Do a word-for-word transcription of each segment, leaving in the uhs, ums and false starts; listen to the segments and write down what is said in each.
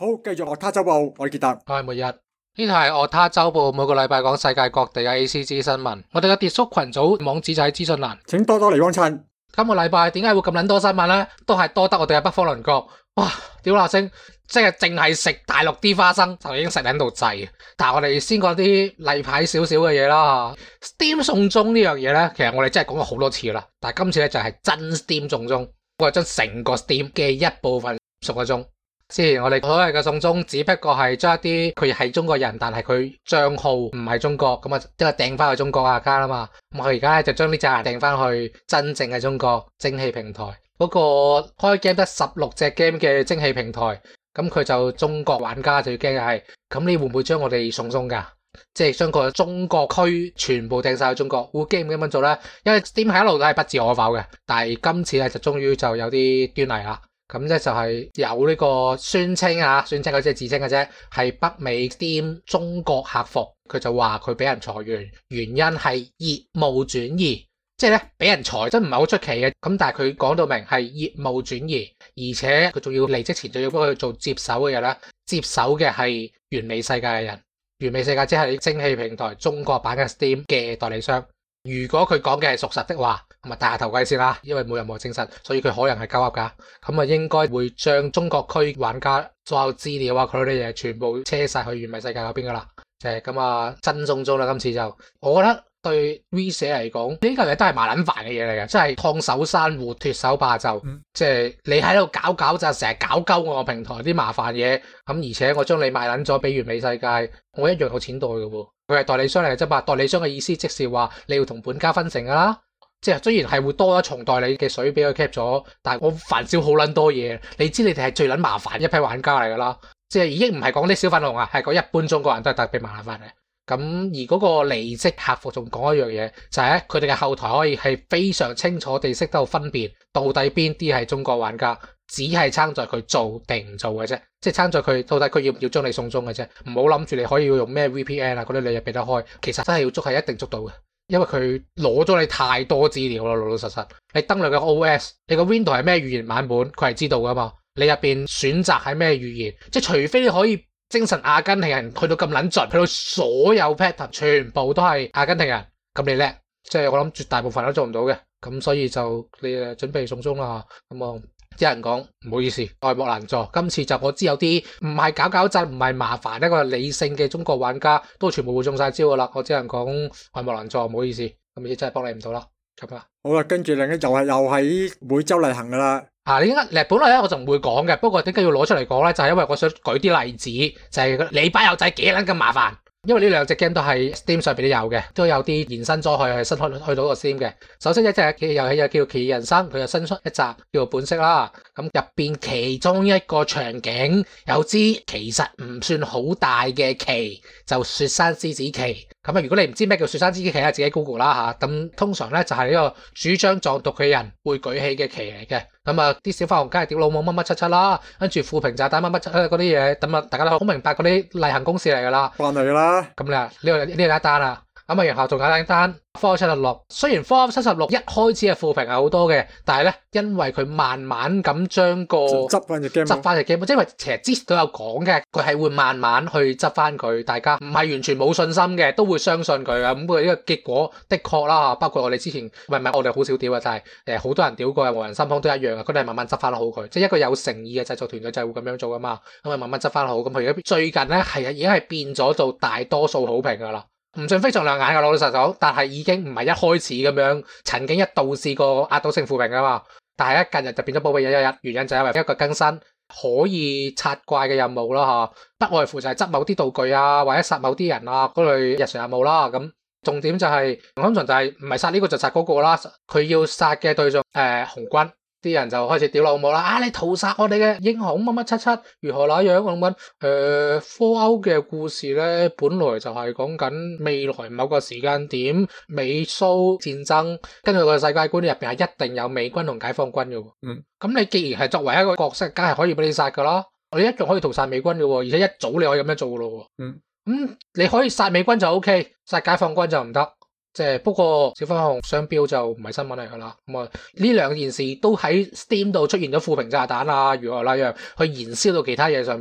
好，繼續樂他周報，我係傑特， 我係末日。呢度係樂他周報，每個禮拜講世界各地嘅 A C G 新聞。我哋嘅 Discord 群組網址就喺資訊欄。 請多多嚟幫襯。 今個禮拜點解會咁撚多新聞呢？都係多得我哋嘅北方鄰國。哇！屌那星，即係淨係食大陸啲花生就已經食緊到滯。但係我哋先講啲例牌少少嘅嘢啦。Steam 送中呢樣嘢呢，其實我哋真係講過好多次啦。但係今次呢，就係真 Steam 送中，我係將成個 Steam 嘅一部分送咗中。之前我哋所謂嘅送中，只不過係將一啲佢係中國人，但係佢賬號唔係中國，咁啊即係掟翻去中國下家啦嘛。咁佢而家咧就將呢隻人掟翻去真正嘅中國蒸汽平台嗰、嗰個開 game 得十六隻 game 嘅蒸汽平台，咁佢就中國玩家就要驚嘅係，咁你會唔會將我哋送中噶？即係將個中國區全部掟晒去中國，會驚唔驚咁做咧？因為 Steam 係一路都係不置可否嘅，但係今次咧就終於就有啲端倪啦。咁咧就係有呢個宣稱啊，宣稱嗰隻自稱嘅啫，係北美 Steam 中國客服，佢就話佢俾人裁員，原因係業務轉移，即係咧俾人裁真唔係好出奇嘅。咁但係佢講到明係業務轉移，而且佢仲要離職前仲要幫佢做接手嘅嘢啦，接手嘅係完美世界嘅人，完美世界即係蒸汽平台中國版嘅 Steam 嘅代理商。如果佢講嘅係屬實的話，咁啊戴下頭盔先啦，因為冇任何證實，所以佢可能係鳩噏噶。咁啊應該會將中國區玩家所有資料啊，佢啲嘢全部車晒去完美世界嗰邊噶啦。就係咁啊，真送中啦！今次就我覺得對 V 社嚟講呢嚿嘢都係麻撚煩嘅嘢嚟嘅，即係燙手山芋脫手霸就，嗯、即係你喺度搞搞就成日搞鳩我個平台啲麻煩嘢，咁而且我將你賣撚咗俾完美世界，我一樣有錢袋嘅喎。佢係代理商嚟嘅啫嘛，代理商嘅意思即是話你要同本家分成噶啦，即係雖然係會多一重代理嘅水俾佢 cap 咗，但係我煩少好撚多嘢。你知你哋係最撚麻煩一批玩家嚟噶啦，即係已經唔係講啲小粉紅啊，係講一般中國人都係特別麻煩嘅。咁而嗰個離職客服仲講一樣嘢，就係咧佢哋嘅後台可以係非常清楚地識得分辨到底邊啲係中國玩家，只係撐在佢做定唔做嘅啫，即係撐在佢到底佢要唔要將你送中嘅啫，唔好諗住你可以要用咩 V P N 啊嗰啲你又俾得開，其實真係要捉係一定捉到嘅，因為佢攞咗你太多資料啦，老老實實。你登錄嘅 O S， 你個 Windows 係咩語言版本，佢係知道噶嘛？你入邊選擇係咩語言，即係除非你可以精神阿根廷人去到咁撚盡，去到所有 pattern 全部都係阿根廷人，咁你叻，即係我諗絕大部分都做唔到嘅，咁所以就你誒準備送中啦。咁啊，有人講唔好意思，愛莫難助，今次就我知有啲唔係搞搞震，唔係麻煩，一個理性嘅中國玩家都全部會中晒招噶啦，我只能講愛莫難助，唔好意思，咁亦真係幫你唔到啦。咁啊， 好啦，跟住另一又係又係每周例行噶啦。 啊，你應該本來咧我就唔會講嘅，不過點解要攞出嚟講咧？就係、是、因為我想舉啲例子，就係、是、你班友仔幾撚咁麻煩。因為呢兩隻 game 都係 Steam 上邊都有嘅，都有啲延伸咗去新去去到個 Steam 嘅。首先一隻嘅遊戲又叫奇異人生，佢就新出一集叫做本色啦。咁入邊其中一個場景有支其實唔算好大嘅旗，就雪山獅子旗。咁啊，如果你唔知咩叫雪山獅子旗啊，自己 Google 啦吓。咁通常咧就係呢個主張藏獨嘅人會舉起嘅旗嚟嘅。咁啊，啲小花紅梗係屌老母乜乜七七啦，跟住負評炸彈乜乜七七嗰啲嘢，咁啊大家都好明白嗰啲例行公事嚟噶啦， 慣嚟噶啦。 咁你啊呢個呢個一單啦，咁啊然後仲有一單。Fallout 七十六雖然 Fallout 七十六一開始嘅負評係好多嘅，但係咧因為佢慢慢咁將個執翻隻 game， 執翻隻 game，即係因為其實之前都有講嘅，佢係會慢慢去執翻佢，大家唔係完全冇信心嘅，都會相信佢啊。咁佢呢個結果的確啦，包括我哋之前唔係唔係我哋好少屌啊，但係誒好多人屌過啊，無人心慌都一樣啊，佢哋係慢慢執翻好佢，即係一個有誠意嘅製作團隊就係會咁樣做噶嘛，咁啊慢慢執翻好，咁佢而家最近咧係啊已經係變咗做大多數好評噶啦。唔算非常亮眼嘅，老老實實，但係已經唔係一開始咁樣，曾經一度試過壓倒性負評噶嘛。但係咧近日就變咗寶貝一一一，原因就係因為一個更新可以刷怪嘅任務啦吓，不外乎就係執某啲道具啊，或者殺某啲人啊嗰類日常任務啦。咁重點就係通常就係唔係殺呢個就殺嗰個啦，佢要殺嘅對象誒紅軍。啲人就開始屌老母啦！啊，你屠殺我哋嘅英雄乜乜七七，如何那樣咁樣？誒，Fallout嘅故事咧，本來就係講緊未來某個時間點美蘇戰爭，跟住個世界觀入邊係一定有美軍同解放軍嘅。嗯，咁你既然係作為一個角色，梗係可以俾你殺噶啦，你一樣可以屠殺美軍嘅，而且一早你可以咁樣做嘅咯。嗯，咁、嗯、你可以殺美軍就 OK， 殺解放軍就唔得。即係不過小粉紅商標就唔係新聞嚟噶啦，咁啊呢兩件事都喺 Steam 度出現咗負評炸彈啊，如何那樣去燃燒到其他嘢上面，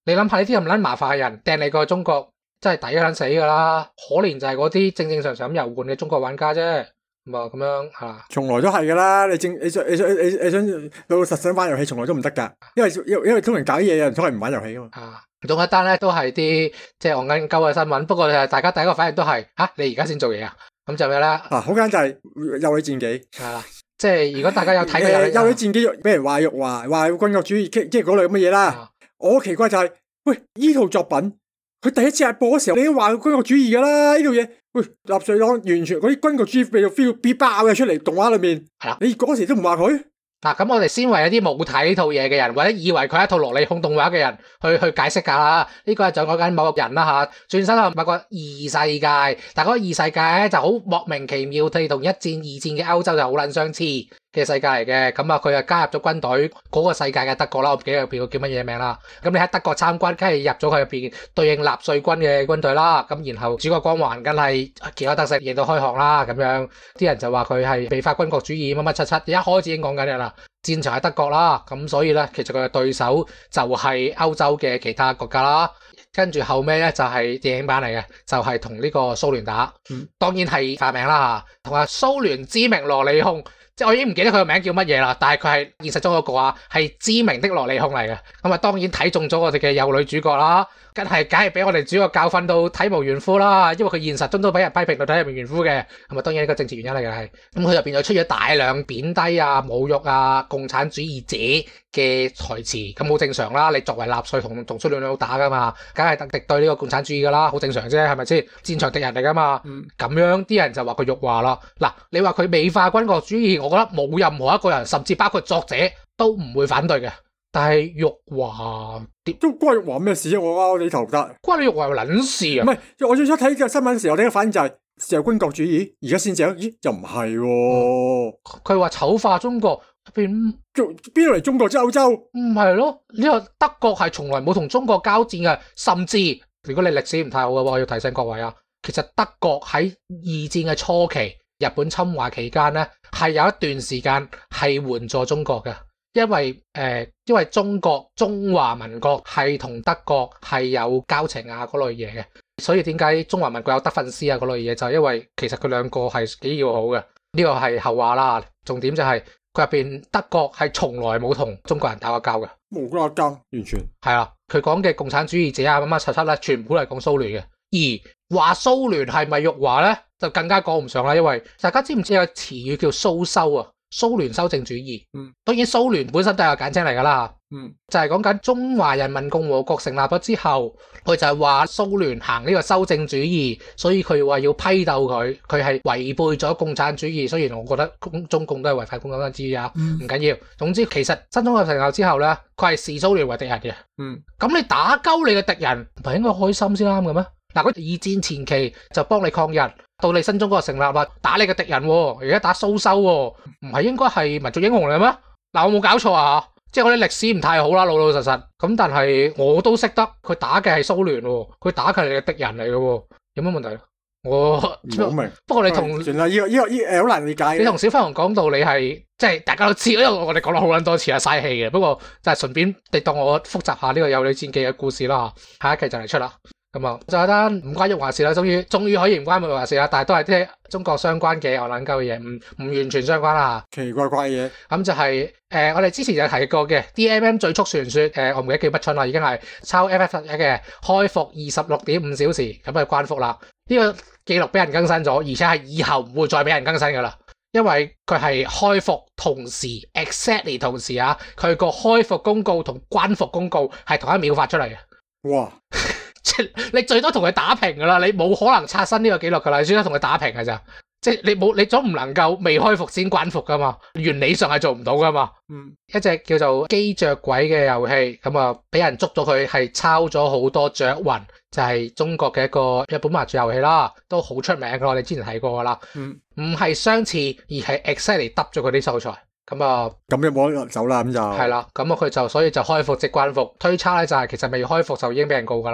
你諗下呢啲咁撚麻煩嘅人掟你過去中國，真係抵撚死㗎啦！可憐就係嗰啲正正常常咁遊玩嘅中國玩家啫。咁啊咁樣嚇， 從來都係㗎啦。你正你想你想你你想老老實實玩遊戲，從來都唔得㗎。因為因為因為通常搞啲嘢嘅人，通常唔玩遊戲㗎嘛。 啊，仲有一單咧都係啲即係戇緊鳩嘅新聞，不過大家第一個反應都係嚇、啊，你而家先做嘢啊？咁就咩咧？ 啊，好簡單就係《幼女戰記》 係啦，即係如果大家有睇過《 幼女戰記》，俾人話辱華，話軍國主義，即係嗰類咁嘅嘢啦。啊、我好奇怪就係、是，喂，呢套作品佢第一次係播嘅時候，你已經話佢軍國主義噶啦，呢套嘢，喂，納粹黨完全嗰啲軍國主義俾到 feel 必爆嘅出嚟動畫裏面，係啦，你嗰時都唔話佢。嗱，咁我哋先為一啲冇睇呢套嘢嘅人，或者以為佢係一套蘿莉控動畫嘅人，去去解釋下啦。呢個係就講緊某個人啦吓，轉身去某個異世界，但係嗰個異世界咧就好莫名其妙地同一戰、二戰嘅歐洲就好撚相似嘅世界嚟嘅。咁啊，佢就加入咗軍隊，嗰個世界嘅德國啦，我唔記得入邊個叫乜嘢名啦。咁你喺德國參軍，梗係入咗佢入邊對應納粹軍嘅軍隊啦。咁然後主角光環梗係旗開得勝，贏到開行啦。咁樣啲人就話佢係美化軍國主義乜乜七七，一開始已經講緊嘅啦。戰場喺德國啦，咁所以咧，其實佢嘅對手就係歐洲嘅其他國家啦。跟住後尾咧就係電影版嚟嘅，就係同呢個蘇聯打，嗯、當然係化名啦吓，同阿蘇聯知名蘿莉控，即係我已經唔記得佢個名叫乜嘢啦，但係佢係現實中嗰個啊，係知名的蘿莉控嚟嘅。咁啊，當然睇中咗我哋嘅幼女主角啦。梗係梗係俾我哋主角教訓到體無完膚啦，因為佢現實中都俾人批評到體無完膚嘅，咁啊當然呢個政治原因嚟嘅係，咁佢入邊又出咗大量貶低啊、侮辱啊、共產主義者嘅台詞，咁好正常啦。你作為納粹同同蘇聯佬打噶嘛，梗係敵對呢個共產主義噶啦，好正常啫，係咪先？戰場敵人嚟噶嘛，咁、嗯、樣啲人就話佢辱華啦。嗱，你話佢美化軍國主義，我覺得冇任何一個人，甚至包括作者都唔會反對嘅。但係辱華都關辱華咩事啊？我拗你頭得， 關你辱華撚事啊？ 唔係，我最初睇呢個新聞嘅時候，我第一個反應就係自由軍國主義，而家先至，咦，又唔係喎？佢話醜化中國，邊邊度嚟中國即歐洲？ 唔係咯？呢個德國係從來冇同中國交戰嘅，甚至如果你歷史唔太好嘅話，我要提醒各位啊，其實德國喺二戰嘅初期，日本侵華期間咧，係有一段時間係援助中國嘅。因為誒、呃，因為中國中華民國係同德國係有交情啊嗰類嘢嘅，所以點解中華民國有德訓師啊嗰類嘢，就係因為其實佢兩個係幾要好嘅。呢個係後話啦，重點就係佢入邊德國係從來冇同中國人打過交嘅， 冇打過交，完全係啊。佢講嘅共產主義者啊乜乜七七咧，全部都係講蘇聯嘅。而話蘇聯係咪辱華咧，就更加講唔上啦，因為大家知唔知有個詞語叫蘇修啊？蘇聯修正主義，嗯，當然蘇聯本身都係個簡稱嚟噶啦，嗯，就係講緊中華人民共和國成立咗之後，佢就係話蘇聯行呢個修正主義，所以佢話要批鬥佢，佢係違背咗共產主義。雖然我覺得中中共都係違反共產主義啊，唔緊要。總之其實新中國成立之後咧，佢係視蘇聯為敵人嘅，嗯，咁你打鳩你嘅敵人，唔係應該開心先啱嘅咩？嗱，佢二戰前期就幫你抗日。到你新中國成立啦，打你嘅敵人，而家打蘇修，唔係應該係民族英雄嚟咩？嗱，我冇搞錯啊，即係我啲歷史唔太好啦，老老實實。咁但係我都識得佢打嘅係蘇聯，佢打嘅係你嘅敵人嚟嘅，有乜問題？我唔好明。不過你同算啦，呢個呢個呢誒好難理解。 你同小飛鴻講道理係，即係大家都知，因為我哋講咗好撚多次啊，嘥氣嘅。不過就係順便你當我複習下呢個幼女戰記嘅故事啦。下一期就嚟出啦。咁啊，就係單唔關辱華事啦，終於終於可以唔關辱華事啦，但係都係啲中國相關嘅我諗鳩嘅嘢，唔唔完全相關啦， 奇奇怪怪嘅嘢。咁就係、是、誒、呃，我哋之前有提過嘅 D M M 最速傳說，誒、呃，我唔記得叫乜春啦，已經係抄 F F 一嘅開服二十六點五小時，咁就關服啦。呢、這個記錄俾人更新咗，而且係以後唔會再俾人更新噶啦，因為佢係開服同時 exactly 同時啊，佢個開服公告同關服公告係同一秒發出嚟嘅。 哇！ 你最多同佢打平噶啦，你冇可能刷新呢個記錄噶啦，你最多同佢打平噶咋，即係你冇，你總唔能夠未開服先關服噶嘛，原理上係做唔到噶嘛。嗯，一隻叫做機着鬼嘅遊戲，咁啊俾人捉咗佢係抄咗好多雀魂，就係、是、中國嘅一個日本麻雀遊戲啦，都好出名噶，我哋之前睇過噶啦。嗯，唔係相似，而係 exactly 揼咗佢啲素材。咁啊， 咁就冇得走啦，咁就係啦。咁啊佢就所以就開服即關服，推測咧就係其實未開服就已經俾人告噶啦。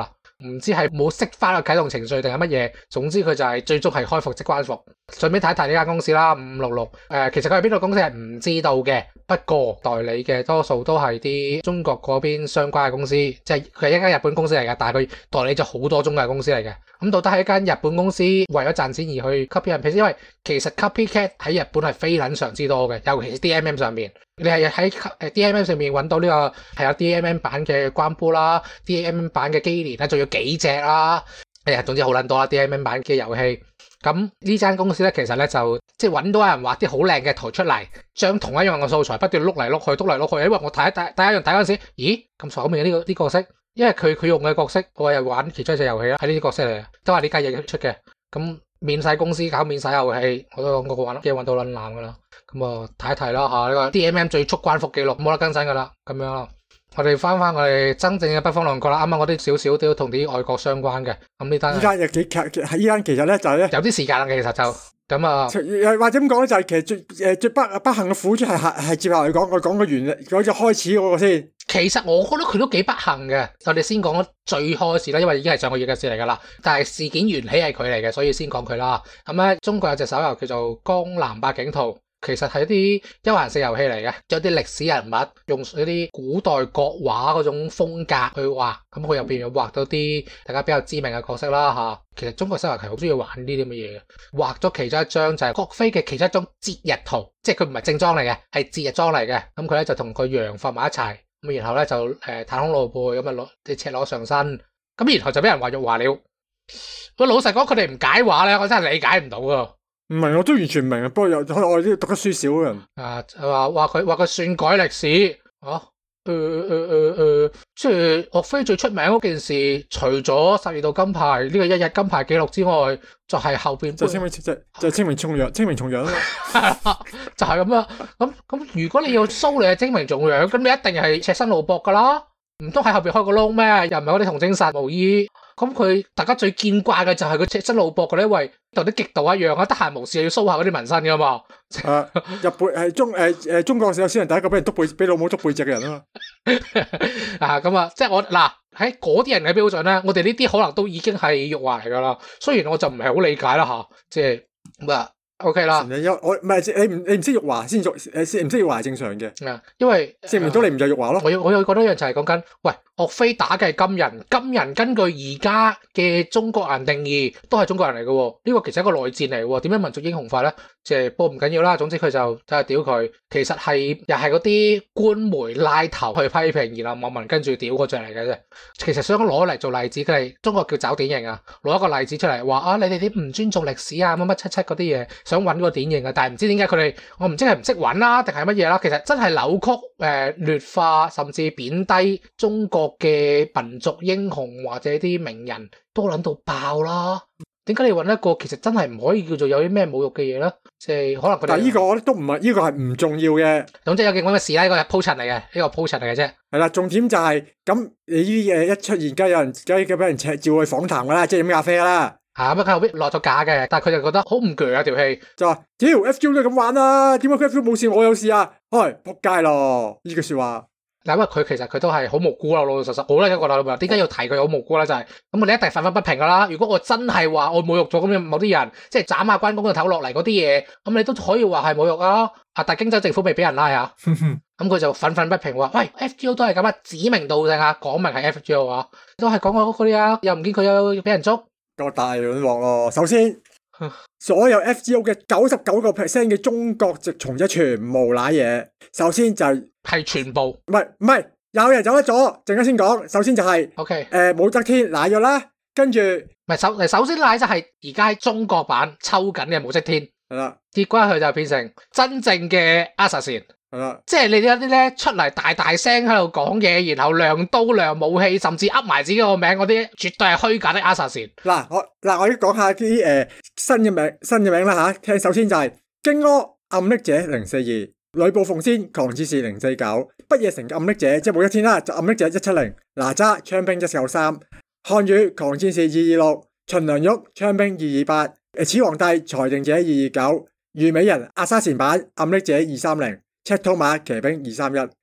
唔知係冇識翻個啟動程序定係乜嘢，總之佢就係最終係開服即關服。順便睇一睇呢間公司啦，五五六六，誒，其實佢係邊度公司係唔知道嘅，不過代理嘅多數都係啲中國嗰邊相關嘅公司，即係佢係一間日本公司嚟嘅，但係佢代理咗好多中介公司嚟嘅。咁到底係一間日本公司為咗賺錢而去 copy 人 paste，因為其實 copycat 喺日本係非撚常之多嘅，尤其是 D M M 上面，你係喺誒 D M M 上面揾到呢個係有 D M M 版嘅關杯啦 ，D M M 版嘅機連啦，仲要幾隻啦，誒，總之好撚多啦 D M M 版嘅遊戲。咁呢間公司咧，其實咧就即係揾到有人畫啲好靚嘅圖出嚟，將同一樣嘅素材不斷碌嚟碌去，碌嚟碌去。因為我睇第第一樣睇嗰陣時，咦咁爽嘅呢個呢個角色，因為佢佢用嘅角色，我又玩其中一隻遊戲啦，係呢啲角色嚟嘅，都係呢家嘢出嘅。咁免洗公司搞免洗遊戲，我都講過玩，驚揾到撚爛噶啦。咁啊睇一睇啦嚇，呢個 D M M 最速關服記錄冇得更新噶啦，咁樣啦。我哋翻翻我哋真正嘅北方狼國啦，啱啱嗰啲少少都同啲外國相關嘅，咁呢單。依間又幾劇，喺依間其實咧就係咧有啲時間啦，其實就咁啊。 或者咁講咧，就係其實最誒最不不幸嘅苦主係係係接下嚟講，我講個原嗰隻開始嗰個先。 其實我覺得佢都幾不幸嘅，我哋先講最開始啦，因為已經係上個月嘅事嚟噶啦。但係事件緣起係佢嚟嘅，所以先講佢啦。咁咧，中國有隻手遊叫做《江南百景圖》。其實係一啲休閒式遊戲嚟嘅，有啲歷史人物用一啲古代國畫嗰種風格去畫，咁佢入邊又畫到啲大家比較知名嘅角色啦嚇。其實中國手遊係好中意玩呢啲咁嘅嘢嘅，畫咗其中一張就係郭飛嘅其中一張節日圖，即係佢唔係正裝嚟嘅，係節日裝嚟嘅。咁佢咧就同個羊放埋一齊，咁然後咧就誒袒胸露背咁啊攞啲赤裸上身，咁然後就俾人話辱華了。個老實講，佢哋唔解畫咧，我真係理解唔到㗎。 唔係，我都完全唔明啊！不過有我啲讀得書少嘅人啊，話話佢話佢篡改歷史啊，誒誒誒誒，即係岳飛最出名嗰件事，除咗十二道金牌呢個一日金牌紀錄之外，就係、是、後邊就清明就就清明重陽，清明重陽咯， 就係咁樣。咁咁，如果你要 show 你係清明重陽，咁你一定係赤身露膊噶啦，唔通喺後邊開個窿咩？又唔係嗰啲童貞殺無衣。咁佢大家最見慣嘅就係佢赤身露膊嘅呢，因為同啲極道一樣啊，得閒無事又要 show 下嗰啲紋身噶嘛。 啊，日本係中誒誒、呃、中國有先人第一個俾人督背俾老母督背脊嘅人啊嘛。 啊咁啊，即係我嗱喺嗰啲人嘅標準咧，我哋呢啲可能都已經係辱華嚟噶啦。雖然我就唔係好理解啦吓，即係咁啊。O K 啦， 我唔係你唔你唔識辱華先辱誒，唔識辱華係正常嘅。 啊，因為證明到你唔就辱華咯。 我有我有覺得一樣就係講緊，喂，岳飛打嘅係金人，金人根據而家嘅中國人定義都係中國人嚟嘅。呢個其實係一個內戰嚟嘅，點樣民族英雄化咧？即係不過唔緊要啦。總之佢就真係屌佢，其實係又係嗰啲官媒拉頭去批評，然後網民跟住屌嗰隻嚟嘅啫。其實想攞嚟做例子，佢哋中國叫找典型啊，攞一個例子出嚟話啊，你哋啲唔尊重歷史啊，乜乜七七嗰啲嘢。想揾個典型嘅，但係唔知點解佢哋，我唔知係唔識揾啦，定係乜嘢啦？其實真係扭曲、誒、呃、劣化，甚至貶低中國嘅民族英雄或者啲名人，都撚到爆啦！點解你揾一個其實真係唔可以叫做有啲咩侮辱嘅嘢咧？即係可能佢哋。但係呢個我覺得都唔係，呢個係唔重要嘅。總之有件咁嘅事啦，呢個係鋪陳嚟嘅，呢個鋪陳嚟嘅啫。係啦，重點就係咁，你呢啲嘢一出現，梗係有人梗係俾人赤照去訪談噶啦，即係飲咖啡啦。吓，咁佢後邊落咗架嘅，但係佢就覺得好唔鋸啊條戲，就話屌 F G O 都係咁玩啦，點解佢 F G O 冇事我有事啊？唉，仆街咯呢句說話。嗱，因為佢其實佢都係好無辜啦，老老實實，我咧覺得點解要提佢好無辜咧？就係咁，我哋一定憤憤不平噶啦。如果我真係話我侮辱咗咁樣某啲人，即係斬下關公嘅頭落嚟嗰啲嘢，咁你都可以話係侮辱啊。啊，但係荊州政府未俾人拉啊，咁佢就憤憤不平話：喂 ，F G O 都係咁啊，指名道姓啊，講明係 F G O 啊，都係講我嗰啲啊，又唔見佢有俾人捉。個大亂鑊咯！首先，所有 F G O 嘅九十九個 percent 嘅中國籍從者全部瀨嘢。首先就係、係、全部，唔係唔係，有人走得咗，陣間先講。首先就係 ，OK， 誒，武則天瀨咗啦，跟住，唔係首，首先瀨就係而家中國版抽緊嘅武則天，係啦，結果佢就變成真正嘅 assassin。係啦，即係你哋有啲咧出嚟大大聲喺度講嘢，然後亮刀亮武器，甚至噏埋自己個名嗰啲，絕對係虛假的 assassin。嗱，我嗱我要講下啲誒新嘅名新嘅名啦吓。聽，首先就係荊軻暗匿者零四二，呂布奉先狂戰士零四九，不夜城暗匿者即係武則天啦，就暗匿者一七零，哪吒槍兵一九三，項羽狂戰士二二六，秦良玉槍兵二二八，誒始皇帝裁定者二二九，虞美人阿沙前版暗匿者二三零。赤兔馬騎兵二三一，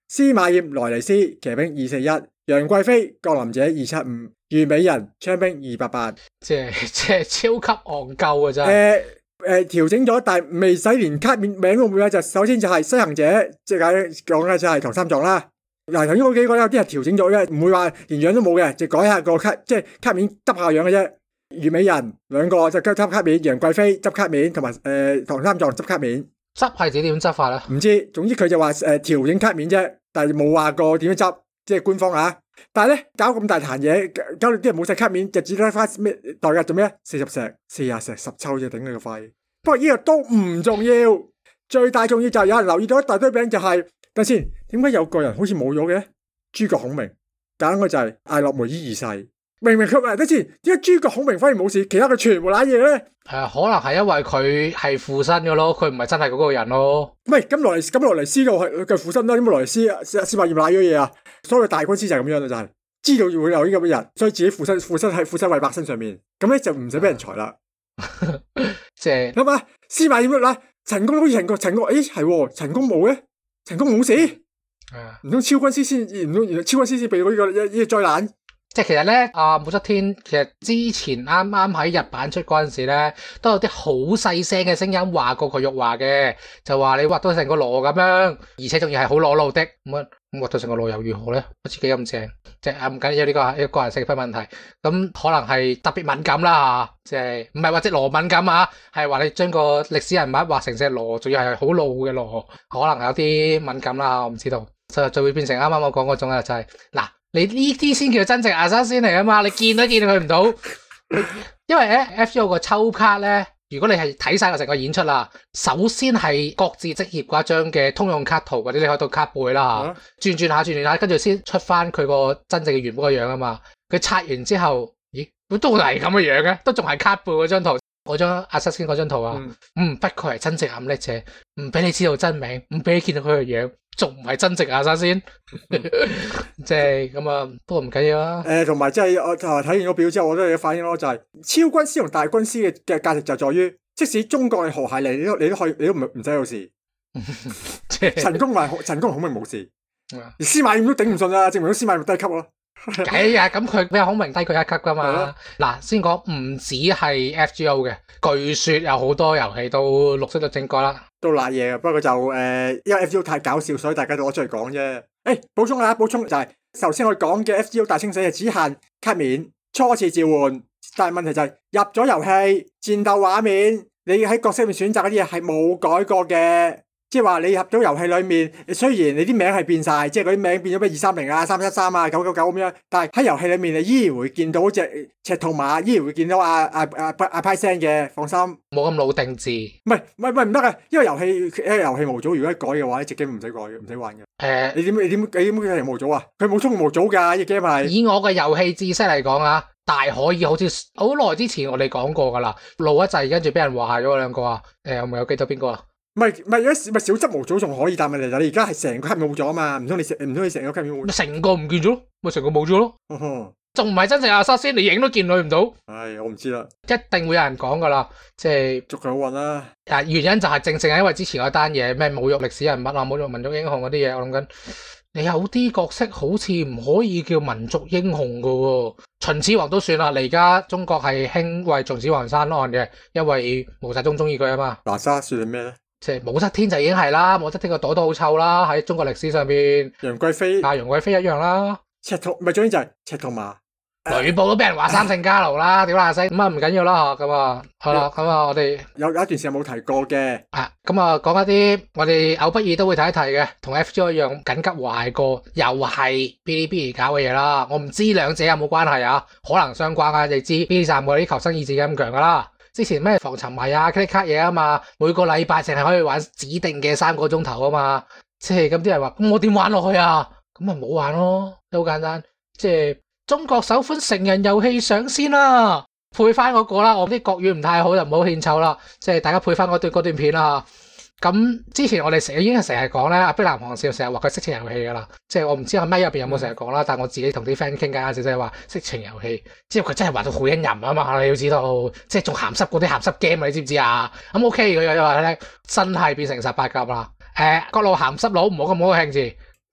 司馬懿萊尼斯騎兵二四一，楊貴妃降臨者二七五，虞美人槍兵二八八， 即係即係超級戇鳩啊真係。 誒誒調整咗，但係未使連卡面名都冇啊！就首先就係西行者，即係講咧就係唐三藏啦。嗱，頭先嗰幾個有啲係調整咗嘅，唔會話連樣都冇嘅，就改下個卡，即係卡面執下樣嘅啫。虞美人兩個就執卡面，楊貴妃執卡面，同埋誒唐三藏執卡面。 執係自己點執法咧？唔知，總之佢就話誒調整卡面啫，但係冇話過點樣執，即係官方啊。但係咧搞咁大壇嘢，搞到啲人冇晒卡面，就只得翻咩代價做咩？四十石、四十石、十抽就頂你個肺。不過呢個都唔重要，最大重要就係有人留意到一大堆餅就係、是，等先，點解有個人好似冇咗嘅？諸葛孔明，揀嘅就係艾洛梅伊二世。明明佢嚟得先，點解諸葛孔明反而冇事，其他佢全部瀨嘢咧？ 係啊，可能係因為佢係附身嘅咯，佢唔係真係嗰個人咯。 唔係咁羅尼，咁羅尼斯就係佢附身啦。點解羅尼斯司司馬懿瀨咗嘢啊？所以大軍師就係咁樣啦，就係、是、知道會有呢咁嘅人，所以自己附身附身喺附身衛伯身上面，咁咧就唔使俾人裁啦。 即係諗下司馬懿啦，陳宮好似陳宮陳宮，誒係陳宮冇嘅，陳宮冇事，唔通超軍師先，唔通超軍師先避過呢個呢呢個災難？ 即係其實咧，阿武則天其實之前啱啱喺日版出嗰陣時咧，都有啲好細聲嘅聲音話過佢辱華嘅，就話你畫到成個羅咁樣，而且仲要係好裸露的，咁啊咁畫到成個羅又如何咧？好似幾咁正，即係啊唔緊要呢個係個人性分問題，咁可能係特別敏感啦吓，即係唔係話隻羅敏感啊，係話你將個歷史人物畫成隻羅，仲要係好露嘅羅，可能有啲敏感啦，我唔知道，就就會變成啱啱我講嗰種啊，就係、是、嗱。你呢啲先叫真正阿薩先嚟啊嘛！你見都見佢唔到，因為咧 F G O 個抽卡咧，如果你係睇晒個成個演出啦，首先係各自職業嗰張嘅通用卡圖或者你開到卡背啦吓，轉轉下轉轉下，跟住先出翻佢個真正嘅原本個樣啊嘛。佢刷完之後，咦，都係咁嘅樣嘅，都仲係卡背嗰張圖，嗰張阿薩先嗰張圖啊，嗯，嗯，不愧係真正暗叻者，唔俾你知道真名，唔俾你見到佢個樣。仲唔係真正阿薩先，即係咁啊！不過唔緊要啦。誒，同埋即係我睇完個表之後，我都有反應咯，就係、是、超軍師同大軍師嘅嘅價值就在於，即使中國係河蟹嚟，你都你都可以，你都唔唔使有事。陳宮話陳宮孔明冇事，而司馬懿都頂唔順啦，證明咗司馬懿低級咯。 哎呀，咁佢比孔明低佢一級噶嘛？嗱，先講唔止係 F G O 嘅，據說有好多遊戲都綠色咗整過啦。都瀨嘢嘅，不過就誒、呃，因為 F G O 太搞笑，所以大家都攞出嚟講啫。誒、欸，補充下，補充就係頭先我講嘅 F G O 大清洗係只限卡面初次召喚，但係問題就係、是、入咗遊戲戰鬥畫面，你喺角色入面選擇嗰啲嘢係冇改過嘅。即係話你入咗遊戲裏面，雖然你啲名係變晒，即係嗰啲名變咗咩二三零啊、三一三啊、九九九咁樣，但係喺遊戲裏面你依然會見到隻赤兔馬，依然會見到阿阿阿阿派聲嘅，放心。冇咁老定字。唔係唔係唔係唔得嘅，因為遊戲因為遊戲模組如果改嘅話，隻 game 唔使改嘅，唔使玩嘅。誒、呃，你點你點你點佢係模組啊？佢冇充模組㗎，隻 game 係。以我嘅遊戲知識嚟講啊，大可以好似好耐之前我哋講過㗎啦，露一陣跟住俾人話咗兩個啊。誒、呃，有冇有記得邊個啊？唔係唔係，有時咪小執模組仲可以，但係問題就你而家係成個卡冇咗啊嘛，唔通你成唔通你成個卡冇？咪成個唔見咗咯，咪成個冇咗咯。仲唔係真正阿薩先？你影都見佢唔到。唉，我唔知啦。一定會有人講噶啦，即係祝佢好運啦。啊，原因就係正正係因為之前嗰單嘢，咩侮辱歷史人物啊、侮辱民族英雄嗰啲嘢，我諗緊你有啲角色好似唔可以叫民族英雄噶喎。秦始皇都算啦，你而家中國係興為秦始皇生案嘅，因為毛澤東中意佢啊嘛。哪吒算係咩咧？即係武則天就已經係啦，武則天個朵都好臭啦，喺中國歷史上邊。楊貴妃啊，楊貴妃一樣啦。赤兔咪總之就係赤兔馬，呂布都俾人話三姓家奴啦，屌啦聲。咁啊唔緊要啦吓，咁啊係啦，咁啊我哋有有一段時間冇提過嘅。啊，咁啊講一啲我哋偶不爾都會提一提嘅，同 F G O 一樣緊急壞過，又係嗶哩嗶哩搞嘅嘢啦。我唔知兩者有冇關係啊，可能相關啊。你知嗶哩站嗰啲求生意志咁強噶啦。之前咩防沉迷啊、click 卡嘢啊嘛，每個禮拜淨係可以玩指定嘅三個鐘頭啊嘛，即係咁啲人話，咁我點玩落去啊？咁咪冇玩咯，都好簡單。即係中國首款成人遊戲上線啦，配翻嗰個啦，我啲國語唔太好就唔好獻醜啦，即係大家配翻嗰段嗰段片啦。咁之前我哋成日已經成日講咧，阿碧藍航少成日話佢色情遊戲噶啦，即係我唔知阿咪入邊有冇成日講啦，但係我自己同啲 friend 傾偈嗰時就係話色情遊戲，即係佢真係話到好陰淫啊嘛，你要知道，即係仲鹹濕嗰啲鹹濕 game 你知唔知啊？咁 OK，佢又話咧真係變成十八禁啦，誒、呃，各路鹹濕佬唔好咁好興字，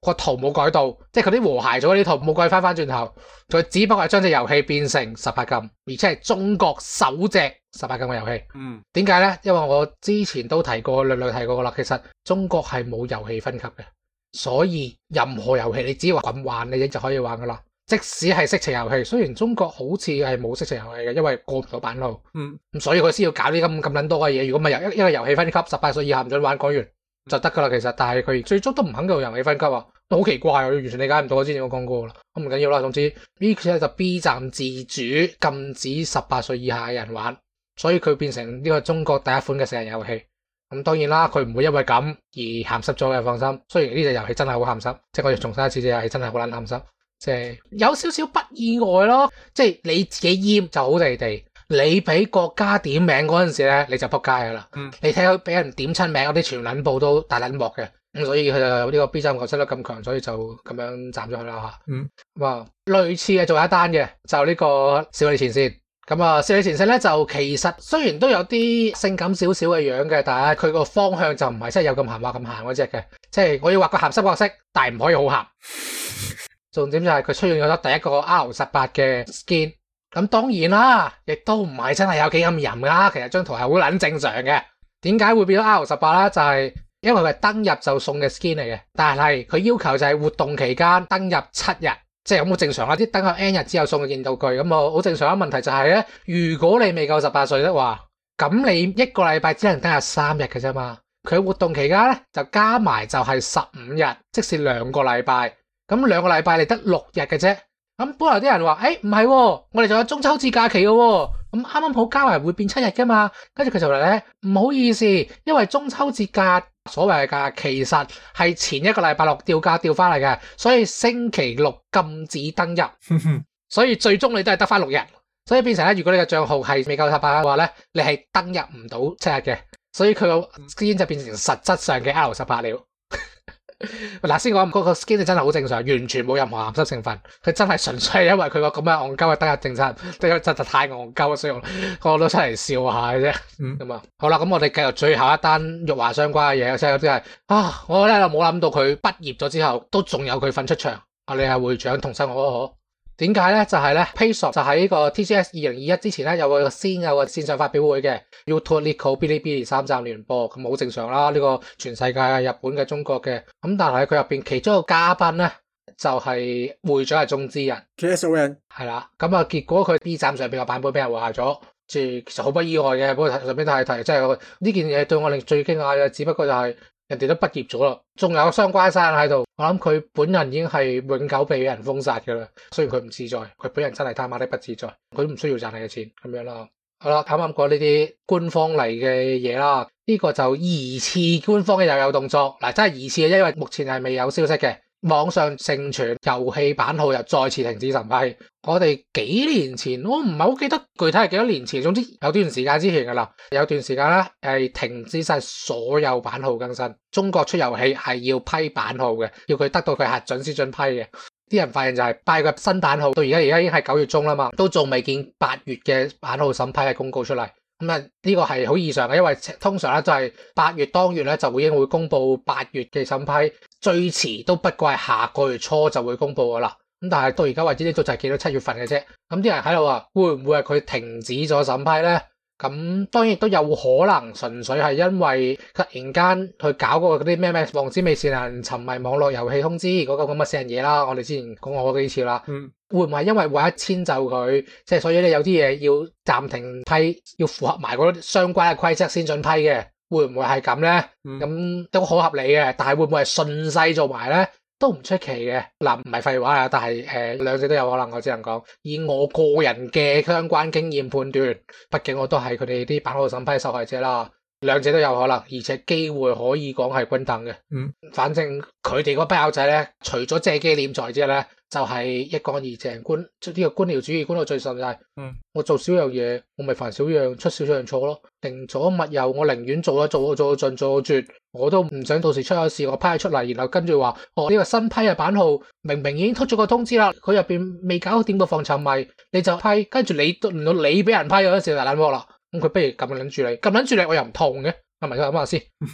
個圖冇改到，即係佢啲和諧咗啲圖冇改翻翻轉頭，佢只不過係將隻遊戲變成十八禁，而且係中國首隻十八禁嘅遊戲。 嗯， 點解呢？因為我之前都提過，略略提過啦。其實中國係冇遊戲分級嘅，所以任何遊戲你只要咁玩，你就可以玩噶啦。即使係色情遊戲，雖然中國好似係冇色情遊戲嘅，因為過唔到版號。嗯，咁所以佢先要搞啲咁咁撚多嘅嘢。如果唔係一一個遊戲分級，十八歲以下唔准玩，講完就得噶啦。其實，但係佢最終都唔肯做遊戲分級啊，好奇怪，我完全理解唔到。我之前我講過啦，咁唔緊要啦。總之呢次就 B 站自主禁止十八歲以下嘅人玩，所以佢變成呢個中國第一款嘅成人遊戲。咁當然啦，佢唔會因為咁而鹹濕咗嘅，放心。雖然呢隻遊戲真係好鹹濕，即係我哋重申一次，隻遊戲真係好撚鹹濕。即係有少少不意外咯，即係你自己閹就好地地，你俾國家點名嗰陣時咧，你就仆街噶啦。嗯，你睇佢俾人點親名嗰啲全撚部都大撚鑊嘅，咁所以佢就有呢個 B 站求生率咁強，所以就咁樣斬咗佢啦吓。嗯，哇，類似嘅仲有一單嘅，就呢個少女前線。咁啊，少女前線咧就其實雖然都有啲性感少少嘅樣嘅，但係佢個方向就唔係真係有咁鹹畫咁鹹嗰隻嘅，即係我要畫個鹹濕角色，但係唔可以好鹹。重點就係佢出現咗第一個 R 十八 嘅 skin， 咁當然啦，亦都唔係真係有幾咁淫啦。其實張圖係好撚正常嘅。點解會變咗 R 十八 咧？就係因為佢係登入就送嘅 skin 嚟嘅，但係佢要求就係活動期間登入七日，即係咁好正常啦。啲登入 N 日之後送嘅件道具，咁啊好正常。問題就係咧，如果你未夠十八歲的話，咁你一個禮拜只能登入三日嘅啫嘛。佢活動期間咧就加埋就係十五日，即是兩個禮拜。咁兩個禮拜你得六日嘅啫，咁本來啲人話，誒唔係，我哋仲有中秋節假期嘅，咁啱啱好加埋會變七日噶嘛，跟住佢就話咧，唔好意思，因為中秋節假所謂嘅假其實係前一個禮拜六調假調翻嚟嘅，所以星期六禁止登入，所以最終你都係得翻六日，所以變成咧，如果你嘅賬號係未夠十八嘅話咧，你係登入唔到七日嘅，所以佢個 skin 就變成實質上嘅 R 十八 了。嗱，先講嗰個 skin 真係好正常，完全冇任何鹹濕成分，佢真係純粹係因為佢個咁樣戇鳩嘅登入政策，真係太戇鳩，所以我都出嚟笑下嘅啫。嗯，咁啊，好啦，咁我哋繼續最後一單辱華相關嘅嘢，即係有啲係啊，我咧冇諗到佢畢業咗之後都仲有佢份出場。啊，你係會長同生我可可？點解咧？就係咧 Peacock 就喺呢個 T G S 二零二一之前咧有個先有個線上發表會嘅 YouTube、Nico、Bilibili 三站聯播，咁好正常啦。呢、這個全世界嘅日本嘅、中國嘅，咁但係佢入邊其中一個嘉賓咧就係、是、會長係中之人 K S O N 係啦。咁啊結果佢 B 站上邊個版本俾人和諧咗，即係其實好不意外嘅。不過上邊都係提，即係呢件嘢對我令最驚訝嘅，只不過就係、是。人哋都畢業咗啦，仲有相關生喺度。我諗佢本人已經係永久被人封殺㗎啦。雖然佢唔自在，佢本人真係他媽的不自在，佢都唔需要賺你嘅錢咁樣啦。好啦，啱啱講呢啲官方嚟嘅嘢啦，呢、這個就疑似官方嘅又有動作嗱，真係疑似嘅，因為目前係未有消息嘅。網上盛傳遊戲版號又再次停止審批。我哋幾年前，我唔係好記得具體係幾多年前，總之有段時間之前噶啦，有段時間咧係停止晒所有版號更新。中國出遊戲係要批版號嘅，要佢得到佢核准先准批嘅。啲人發現就係拜個新版號到而家，而家已經係九月中啦嘛，都仲未見八月嘅版號審批嘅公告出嚟。咁啊，呢個係好異常嘅，因為通常咧就係八月當月咧就會已經會公布八月嘅審批，最遲都不過係下個月初就會公布噶啦。咁但係到而家為止呢都就係見到七月份嘅啫。咁啲人喺度話會唔會係佢停止咗審批咧？咁當然都有可能，純粹係因為突然間去搞嗰個啲咩咩望子未成年人沉迷網絡遊戲通知嗰個咁嘅死人嘢啦。我哋之前講過好幾次啦。嗯，會唔會係因為為咗遷就佢，即係所以你有啲嘢要暫停批，要符合埋嗰啲相關嘅規則先准批嘅？會唔會係咁咧？咁、嗯、都好合理嘅，但係會唔會係順勢做埋咧？都唔出奇嘅。嗱，唔係廢話啊，但係誒兩者都有可能。我只能講以我個人嘅相關經驗判斷，畢竟我都係佢哋啲版號審批受害者啦。兩者都有可能，而且機會可以講係均等嘅。嗯，反正佢哋嗰班友仔咧，除咗借機斂財之外咧，就係、是、一乾二淨官，即係呢個官僚主義官到最盡就係、是，嗯，我做少樣嘢，我咪犯少樣，出少樣錯咯。寧左勿右，我寧願做咗做咗做咗盡做咗絕，我都唔想到時出咗事，我批咗出嚟，然後跟住話，哦呢、這個新批嘅版號明明已經出咗個通知啦，佢入邊未搞好點個防沉迷，你就批，跟住你輪到你俾人批嗰時就大撚鑊啦。咁佢不如撳撚住你，撳撚住你我又唔痛嘅，係咪？諗下先。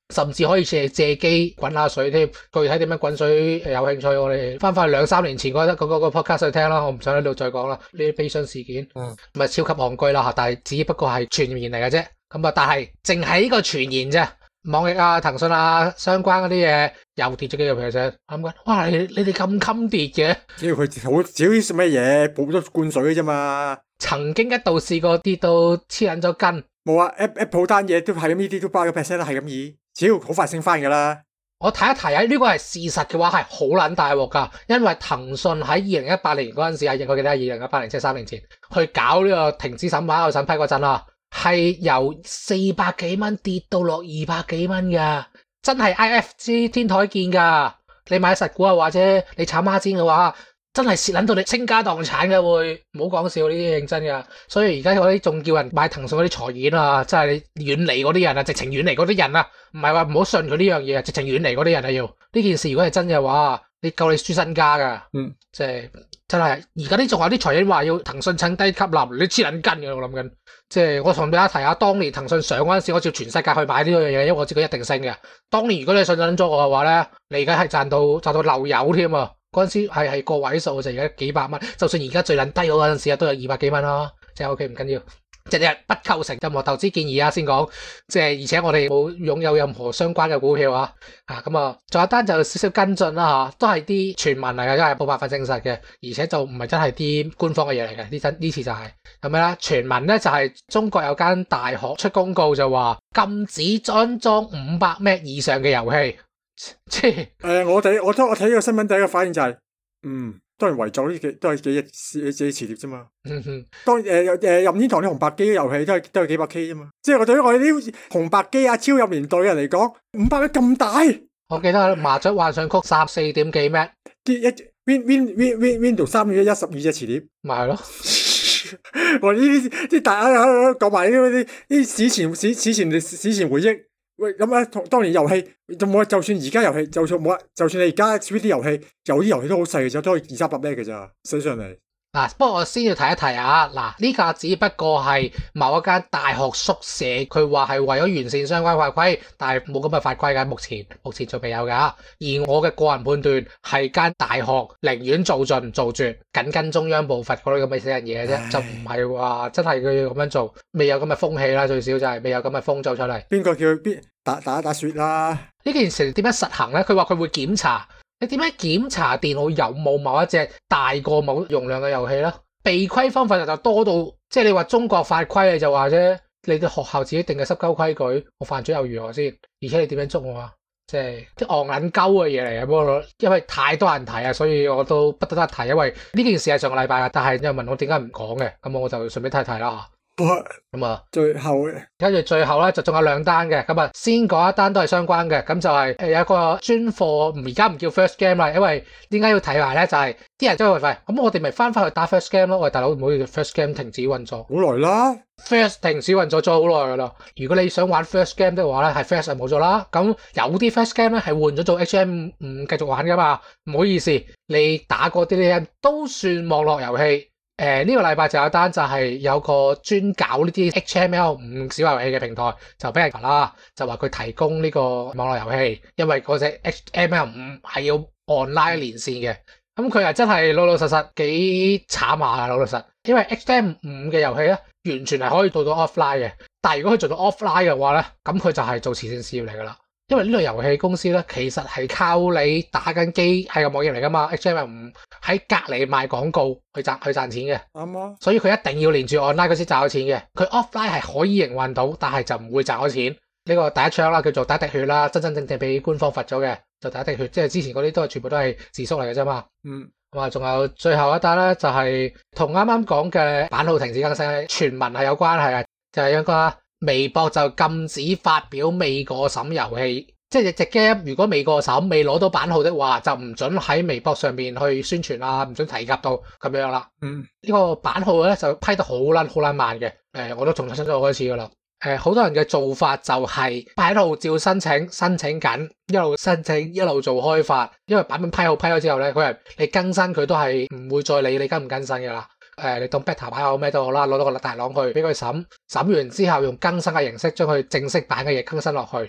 甚至可以借借機滾下水添。具體點樣滾水有興趣，我哋翻返去兩三年前嗰嗰個 podcast 去聽啦。我唔想喺度再講啦，呢啲悲傷事件，嗯，咪超級戇居啦嚇。但係只不過係傳言嚟嘅啫。咁啊，但係淨係呢個傳言啫。網易啊、騰訊啊相關嗰啲嘢又跌咗幾個 percent，諗緊，哇！你你哋咁襟跌嘅？只要佢好少啲咩嘢，補咗灌水嘅啫嘛。 曾經一度試過跌到黐緊咗筋。 冇啊 ，Apple 單嘢都係咁，呢啲都八個 percent 啦，係咁易，只要好快升翻噶啦。 我提一提啊，呢個係事實嘅話係好撚大鑊噶，因為騰訊喺二零一八年嗰陣時啊，我記得係二零一八年即係三年前去搞呢個停止審版去審批嗰陣啦。係由四百幾蚊跌到落二百幾蚊噶，真係 I F 之天台見噶。你買實股啊，或者你炒孖展嘅話，真係蝕捻到你傾家蕩產嘅會，唔好講笑，呢啲認真噶。所以而家嗰啲仲叫人買騰訊嗰啲財演啊，真係你遠離嗰啲人啊，直情遠離嗰啲人啊，唔係話唔好信佢呢樣嘢啊，直情遠離嗰啲人啊要。呢件事如果係真嘅話，你夠你輸身家噶。嗯，即係真係而家啲仲有啲財演話要騰訊趁低吸納，你黐捻筋嘅我諗緊。即係我同大家提下，當年騰訊上嗰陣時，我照全世界去買呢樣嘢，因為我知佢一定升嘅。當年如果你信任咗我嘅話咧，你而家係賺到賺到漏油添啊！嗰陣時係係個位數就而家幾百蚊，就算而家最撚低嗰陣時啊，都有二百幾蚊咯，即係 OK 唔緊要。日日不構成任何投資建議啊，先講。即係而且我哋冇擁有任何相關嘅股票啊。啊咁啊，仲有一單就少少跟進啦嚇，都係啲傳聞嚟嘅，因為冇辦法證實嘅，而且就唔係真係啲官方嘅嘢嚟嘅。呢陣呢次就係咁樣啦。傳聞咧就係中國有間大學出公告就話禁止安裝五百 M B 以上嘅遊戲。即係誒，我哋我都我睇呢個新聞，第一個反應就係、是，嗯。當然為咗呢幾都係幾幾幾磁碟啫嘛。嗯哼，當誒誒任天堂啲紅白機嘅遊戲都係都係幾百 K 啫嘛。即係我對於我哋啲紅白機啊超入年代嘅人嚟講，五百 M 咁大。我記得麻雀幻想曲十四點幾 M，啲一 Win Win Win Win Windows 三點一一十二隻磁碟，咪係咯。我呢啲即係大家講埋呢啲啲史前史史前史前回憶。喂，咁咧，同當年遊戲就冇，就算而家遊戲，就算冇，就算你而家 Switch 啲遊戲，有啲遊戲都好細嘅啫，都係二三百 M 嘅咋，寫上嚟。嗱，不過我先要提一提啊，嗱，呢個只不過係某一間大學宿舍，佢話係為咗完善相關法規，但係冇咁嘅法規㗎，目前目前仲未有㗎。而我嘅個人判斷係間大學寧願做盡做絕，緊跟中央步伐嗰啲咁嘅死人嘢嘅啫，就唔係話真係佢要咁樣做，未有咁嘅風氣啦，最少就係未有咁嘅風做出嚟。邊個叫佢邊打打打雪啦？呢件事點樣實行咧？佢話佢會檢查。你點樣檢查電腦有冇某一隻大過某容量嘅遊戲咧？被規方法就多到，即係你話中國法規你就話啫，你哋學校自己定嘅濕鳩規矩，我犯咗又如何先？而且你點樣捉我啊？即係啲戇撚鳩嘅嘢嚟嘅，不過因為太多人提啊，所以我都不得不提，因為呢件事係上個禮拜啊，但係有人問我點解唔講嘅，咁我就順便提提啦。咁啊，最後跟住最後咧就仲有兩單嘅，咁啊先講一單都係相關嘅，咁就係誒有一個專貨，而家唔叫 First Game 啦，因為點解要睇埋咧？就係、是、啲人都會話，咁我哋咪翻翻去打 First Game 咯。喂，大佬唔好意思 First Game 停止運作，好耐啦 ，First 停止運作咗好耐噶啦。如果你想玩 First Game 的話咧，係 First 係冇咗啦。咁有啲 First Game 咧係換咗做 H M 五繼續玩噶嘛，唔好意思，你打過啲咧都算網絡遊戲。誒、呃，呢、這個禮拜就有一單就係有個專搞呢啲 H M L 五小遊戲嘅平台就俾人罰啦，就話佢提供呢個網絡遊戲，因為嗰隻 H M L 五係要 online 連線嘅，咁佢係真係老老實實幾慘啊，老老實，因為 H M L 五嘅遊戲咧完全係可以做到 offline 嘅，但係如果佢做到 offline 嘅話咧，咁佢就係做慈善事業嚟噶啦。因為呢類遊戲公司咧，其實係靠你打緊機係個網頁嚟噶嘛 ，H M L 五喺隔籬賣廣告去賺去賺錢嘅，啱啊。所以佢一定要連住 online 嗰先賺到錢嘅。佢 offline 係可以營運到，但係就唔會賺到錢。呢、這個第一槍啦，叫做第一滴血啦，真真正正俾官方罰咗嘅，就第一滴血。即係之前嗰啲都係全部都係自縮嚟嘅啫嘛。嗯。咁啊，仲有最後一單咧，就係同啱啱講嘅版號停止更新傳聞係有關係嘅，就係、是、一個。微博就禁止發表未過審遊戲，即係隻 game 如果未過審、未攞到版號的話，就唔准喺微博上面去宣傳啊，唔准提及到咁樣啦。嗯，呢、這個版號咧就批得好撚好撚慢嘅。誒，我都重新咗好多次噶啦。誒，好多人嘅做法就係版號照申請，申請緊，一路申請一路做開發，因為版本批號批咗之後咧，佢係你更新佢都係唔會再理你更唔更新噶啦。誒、呃，你當 beta 牌好咩都好啦，攞到個大朗去俾佢審，審完之後用更新嘅形式將佢正式版嘅嘢更新落去，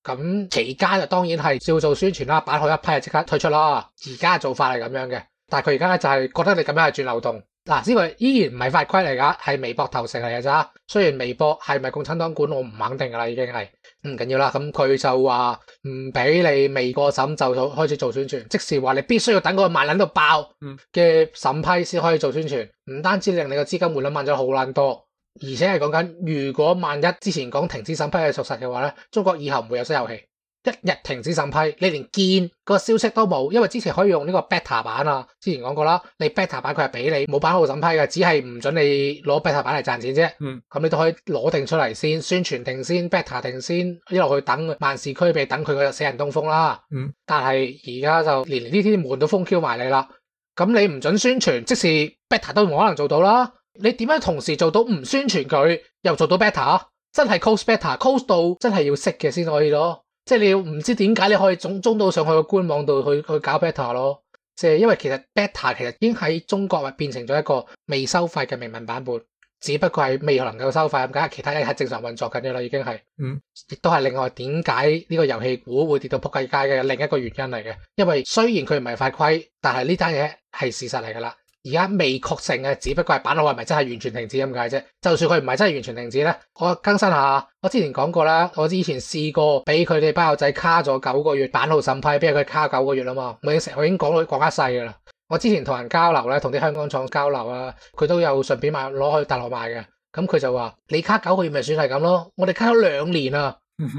咁期間就當然係照做宣傳啦，版號一批就即刻退出啦。而家做法係咁樣嘅，但係佢而家就係覺得你咁樣係鑽漏洞。嗱，呢個依然唔係法規嚟㗎，係微博投誠嚟嘅咋。雖然微博係咪共產黨管，我唔肯定㗎啦，已經係唔緊要啦。咁佢就話唔俾你未過審就開始做宣傳，即是話你必須要等嗰個萬撚到爆嘅審批先可以做宣傳。唔單止令你個資金回率慢咗好撚多，而且係講緊如果萬一之前講停止審批係屬實嘅話咧，中國以後唔會有新遊戲。一日停止審批，你連見個消息都冇，因為之前可以用呢個 beta 版啊，之前講過啦，你 beta 版佢係俾你冇版號審批嘅，只係唔准你攞 beta 版嚟賺錢啫。嗯，咁你都可以攞定出嚟先，宣傳定先 beta 定先，一路去等萬事俱備，等佢個死人東風啦。嗯，但係而家就連呢啲門都封 Q 埋你啦，咁你唔准宣傳，即使 beta 都冇可能做到啦。你點樣同時做到唔宣傳佢，又做到 beta？ 真係 close beta，close 到真係要識嘅先可以咯。即係你要唔知點解你可以總中到上去個官網度去去搞 beta 咯，即係因為其實 beta 其實已經喺中國變成咗一個未收費嘅明文版本，只不過係未能夠收費，咁梗係其他嘢係正常運作緊嘅啦，已經係，嗯，亦都係另外點解呢個遊戲股會跌到撲街街嘅另一個原因嚟嘅，因為雖然佢唔係法規，但係呢單嘢係事實嚟噶啦。而家未確定嘅，只不過係版號係咪真係完全停止咁解啫。就算佢唔係真係完全停止咧，我更新下。我之前講過啦，我之前試過俾佢哋班友仔卡咗九個月版號審批，俾佢卡九個月啦嘛。我已經成我已經講到講一世噶啦。我之前同人交流咧，同啲香港廠交流啊，佢都有順便買攞去大陸賣嘅。咁佢就話：你卡九個月咪算係咁咯，我哋卡咗兩年啊。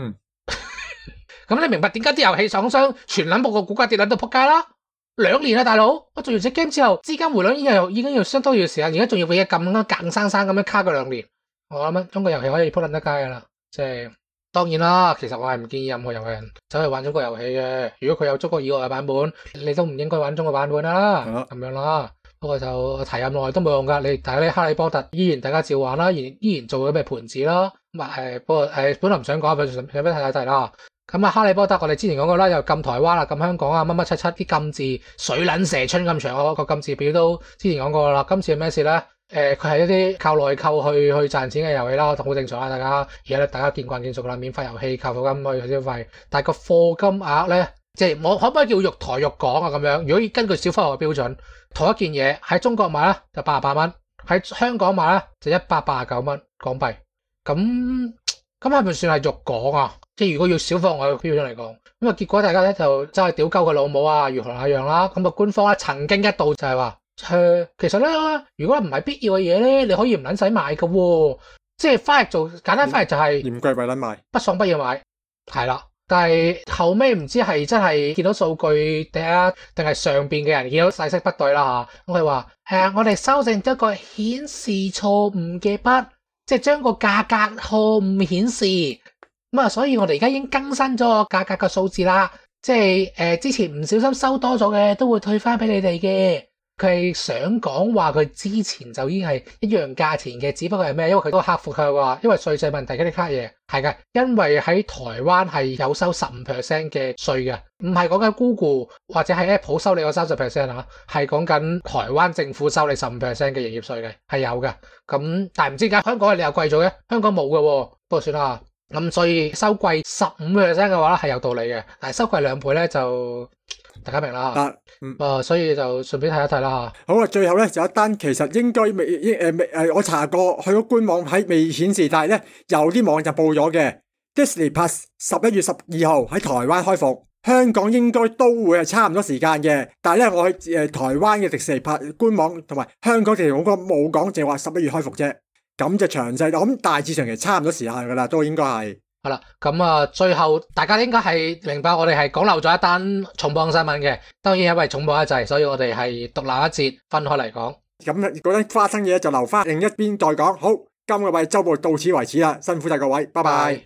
咁你明白點解啲遊戲廠商全撚部個股價跌撚到撲街啦？兩年啦，大佬，我做完隻 game 之後，資金回籠已經要已經要相當要時間，而家仲要俾嘢咁樣硬生生咁樣卡佢兩年，我諗中國遊戲可以撲撚得街噶啦。即係當然啦，其實我係唔建議任何遊戲人走去玩中國遊戲嘅。如果佢有中國以外嘅版本，你都唔應該玩中國版本啦，咁、嗯、樣啦。不過就提咁耐都冇用噶，你睇啲哈利波特依然大家照玩啦，依依然做咗咩盤子啦。咁啊誒，不過誒本來唔想講，想俾睇睇睇啦。咁啊，哈利波特我哋之前講過啦，又禁台灣啦，禁香港啊，乜乜七七啲禁字水撚蛇春咁長嗰個禁字表都之前講過啦。今次係咩事咧？誒、呃，佢係一啲靠內購去去賺錢嘅遊戲啦，好正常啦，大家而家咧大家見慣見熟啦，免費遊戲靠課金去消費，但係個課金額咧，即係我可唔可以叫肉台肉講啊咁樣？如果根據小科學嘅標準，同一件嘢喺中國買咧就八十八蚊，喺香港買咧就一百八十九蚊港幣，咁咁係咪算係肉講啊？即係如果要小貨我嘅標準嚟講，咁啊結果大家咧就真係屌鳩佢老母啊，如何那樣啦。咁啊官方咧曾經一度就係話，誒其實咧如果唔係必要嘅嘢咧，你可以唔撚使買㗎喎。即係翻譯做簡單翻譯就係嫌貴咪撚買， 不爽不要買，係啦。但係後尾唔知係真係見到數據定係定係上邊嘅人見到細息不對啦嚇，咁佢話係啊，我哋修正咗個顯示錯誤嘅筆，即係將個價格錯誤顯示。咁啊，所以我哋而家已經更新咗個價格嘅數字啦，即係誒、呃、之前唔小心收多咗嘅都會退翻俾你哋嘅。佢係想講話佢之前就已經係一樣價錢嘅，只不過係咩？因為佢都克服佢話，因為稅制問題嗰啲卡嘢係嘅，因為喺台灣係有收十五 percent 嘅稅嘅，唔係講緊 Google 或者係 Apple 收你個三十 percent 啊，係講緊台灣政府收你十五 percent 嘅營業稅嘅，係有嘅。咁但係唔知點解香港你又貴咗嘅，香港冇嘅喎，不過算啦。咁所以收貴十五 percent 嘅話咧係有道理嘅，但係收貴兩倍咧就大家明啦吓。嗯，啊，所以就順便睇一睇啦吓。 好啊，最後咧就有一單其實應該未誒未誒，我查過去個官網喺未顯示，但係咧有啲網就報咗嘅。Disney Plus 十一月十二號喺台灣開服，香港應該都會係差唔多時間嘅。但係咧我喺誒台灣嘅迪士尼 Plus 官網同埋香港迪士尼官網冇講，淨係話十一月開服啫。咁就詳細，我諗大致上其實差唔多時間噶啦，都應該係。 好啦，咁啊，最後大家應該係明白我哋係講漏咗一單重磅新聞嘅，當然因為重磅一滯，所以我哋係獨立一節分開嚟講。 咁嗰單花生嘢就留翻另一邊再講。好，今個禮拜週報到此為止啦，辛苦晒各位，拜拜。